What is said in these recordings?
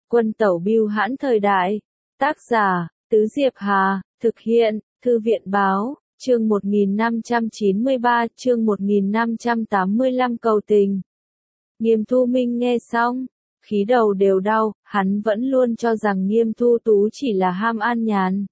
Quân tẩu bưu hãn thời đại. Tác giả, Tứ Diệp Hà, thực hiện, Thư viện báo, chương 1593, chương 1585 cầu tình. Nghiêm Thu Minh nghe xong, khí đầu đều đau, hắn vẫn luôn cho rằng Nghiêm Thu Tú chỉ là ham an nhàn.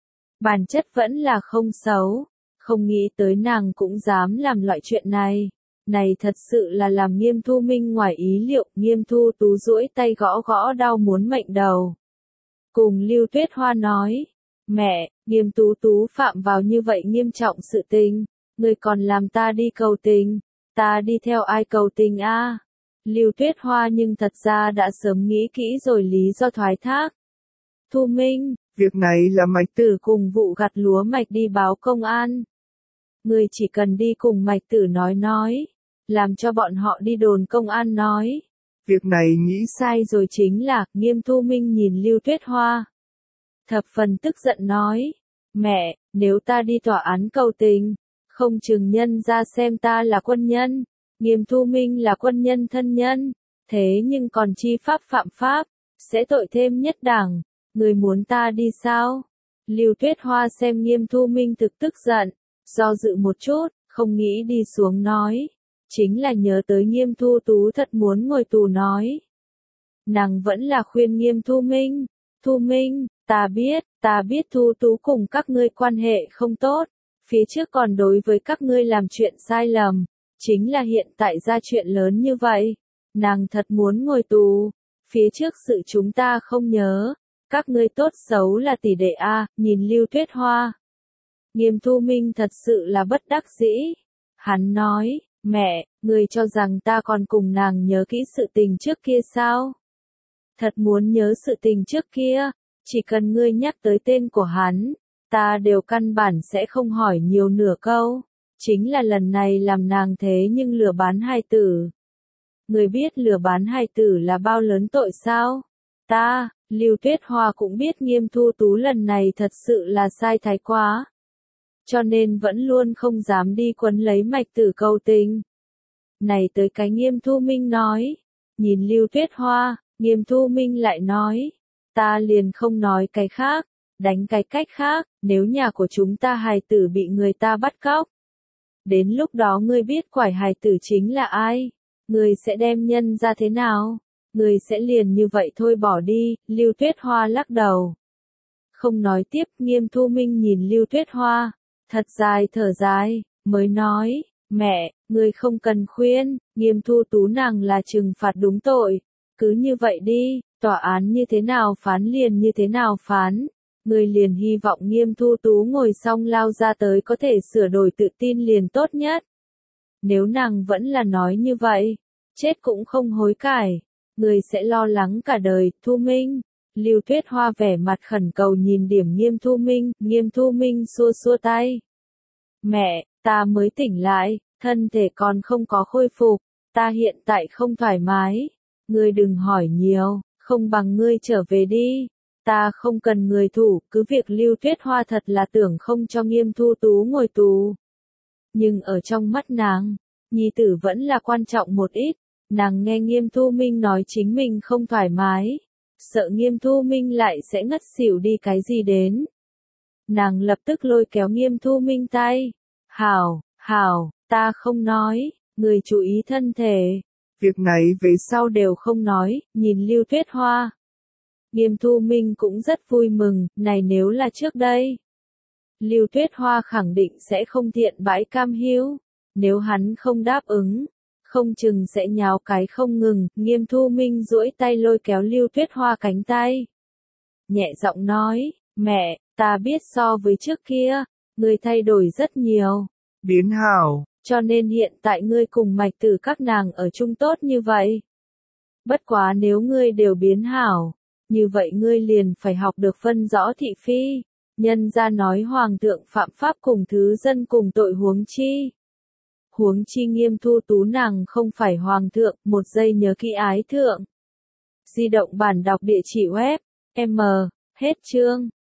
Bản chất vẫn là không xấu, không nghĩ tới nàng cũng dám làm loại chuyện này. Này thật sự là làm Nghiêm Thu Minh ngoài ý liệu. Nghiêm Thu Tú duỗi tay gõ gõ đau muốn mệnh đầu. Cùng Lưu Tuyết Hoa nói, mẹ, Nghiêm Tú Tú phạm vào như vậy nghiêm trọng sự tình, người còn làm ta đi cầu tình, ta đi theo ai cầu tình a? Lưu Tuyết Hoa nhưng thật ra đã sớm nghĩ kỹ rồi lý do thoái thác. Thu Minh, việc này là Mạch Tử cùng vụ gặt lúa mạch đi báo công an. Người chỉ cần đi cùng Mạch Tử nói, làm cho bọn họ đi đồn công an nói. Việc này nghĩ sai rồi chính là. Nghiêm Thu Minh nhìn Lưu Tuyết Hoa, thập phần tức giận nói, mẹ, nếu ta đi tòa án cầu tình, không chừng nhân ra xem ta là quân nhân. Nghiêm Thu Minh là quân nhân thân nhân, thế nhưng còn chi pháp phạm pháp, sẽ tội thêm nhất đẳng. Người muốn ta đi sao? Lưu Tuyết Hoa xem Nghiêm Thu Minh thực tức giận, do dự một chút, không nghĩ đi xuống nói. Chính là nhớ tới Nghiêm Thu Tú thật muốn ngồi tù nói. Nàng vẫn là khuyên Nghiêm Thu Minh, Thu Minh, ta biết Thu Tú cùng các ngươi quan hệ không tốt, phía trước còn đối với các ngươi làm chuyện sai lầm, chính là hiện tại ra chuyện lớn như vậy, nàng thật muốn ngồi tù, phía trước sự chúng ta không nhớ, các ngươi tốt xấu là tỷ đệ a. Nhìn Lưu Tuyết Hoa, Nghiêm Thu Minh thật sự là bất đắc dĩ, hắn nói, mẹ, người cho rằng ta còn cùng nàng nhớ kỹ sự tình trước kia sao? Thật muốn nhớ sự tình trước kia, chỉ cần ngươi nhắc tới tên của hắn, ta đều căn bản sẽ không hỏi nhiều nửa câu. Chính là lần này làm nàng thế nhưng lừa bán hài tử. Người biết lừa bán hài tử là bao lớn tội sao? Lưu Tuyết Hoa cũng biết Nghiêm Thu Tú lần này thật sự là sai thái quá. Cho nên vẫn luôn không dám đi quấn lấy Mạch Tử cầu tình. Này tới cái Nghiêm Thu Minh nói. Nhìn Lưu Tuyết Hoa, Nghiêm Thu Minh lại nói. Ta liền không nói cái khác, đánh cái cách khác, nếu nhà của chúng ta hài tử bị người ta bắt cóc. Đến lúc đó ngươi biết quải hài tử chính là ai? Ngươi sẽ đem nhân ra thế nào? Ngươi sẽ liền như vậy thôi bỏ đi. Lưu Tuyết Hoa lắc đầu. Không nói tiếp. Nghiêm Thu Minh nhìn Lưu Tuyết Hoa, thật dài thở dài, mới nói, mẹ, ngươi không cần khuyên, Nghiêm Thu Tú nàng là trừng phạt đúng tội. Cứ như vậy đi, tòa án như thế nào phán liền như thế nào phán. Ngươi liền hy vọng Nghiêm Thu Tú ngồi xong lao ra tới có thể sửa đổi tự tin liền tốt nhất. Nếu nàng vẫn là nói như vậy, chết cũng không hối cải, ngươi sẽ lo lắng cả đời. Thu Minh, Lưu Tuyết Hoa vẻ mặt khẩn cầu nhìn điểm Nghiêm Thu Minh. Nghiêm Thu Minh xua xua tay. Mẹ, ta mới tỉnh lại, thân thể còn không có khôi phục, ta hiện tại không thoải mái. Ngươi đừng hỏi nhiều, không bằng ngươi trở về đi. Ta không cần người thủ, cứ việc Lưu Tuyết Hoa thật là tưởng không cho Nghiêm Thu Tú ngồi tù. Nhưng ở trong mắt nàng, nhi tử vẫn là quan trọng một ít. Nàng nghe Nghiêm Thu Minh nói chính mình không thoải mái, sợ Nghiêm Thu Minh lại sẽ ngất xỉu đi cái gì đến. Nàng lập tức lôi kéo Nghiêm Thu Minh tay. Hảo, ta không nói, người chú ý thân thể. Việc này về sau đều không nói. Nhìn Lưu Tuyết Hoa, Nghiêm Thu Minh cũng rất vui mừng. Này nếu là trước đây, Lưu Tuyết Hoa khẳng định sẽ không thiện bãi cam hiếu. Nếu hắn không đáp ứng, không chừng sẽ nháo cái không ngừng. Nghiêm Thu Minh duỗi tay lôi kéo Lưu Tuyết Hoa cánh tay, nhẹ giọng nói, mẹ, ta biết so với trước kia, ngươi thay đổi rất nhiều. Biến hảo. Cho nên hiện tại ngươi cùng Mạch Tử các nàng ở chung tốt như vậy. Bất quá nếu ngươi đều biến hảo, như vậy ngươi liền phải học được phân rõ thị phi. Nhân ra nói hoàng thượng phạm pháp cùng thứ dân cùng tội huống chi. Huống chi Nghiêm Thu Tú nàng không phải hoàng thượng. Một giây nhớ kỹ ái thượng. Di động bản đọc địa chỉ web. M. Hết chương.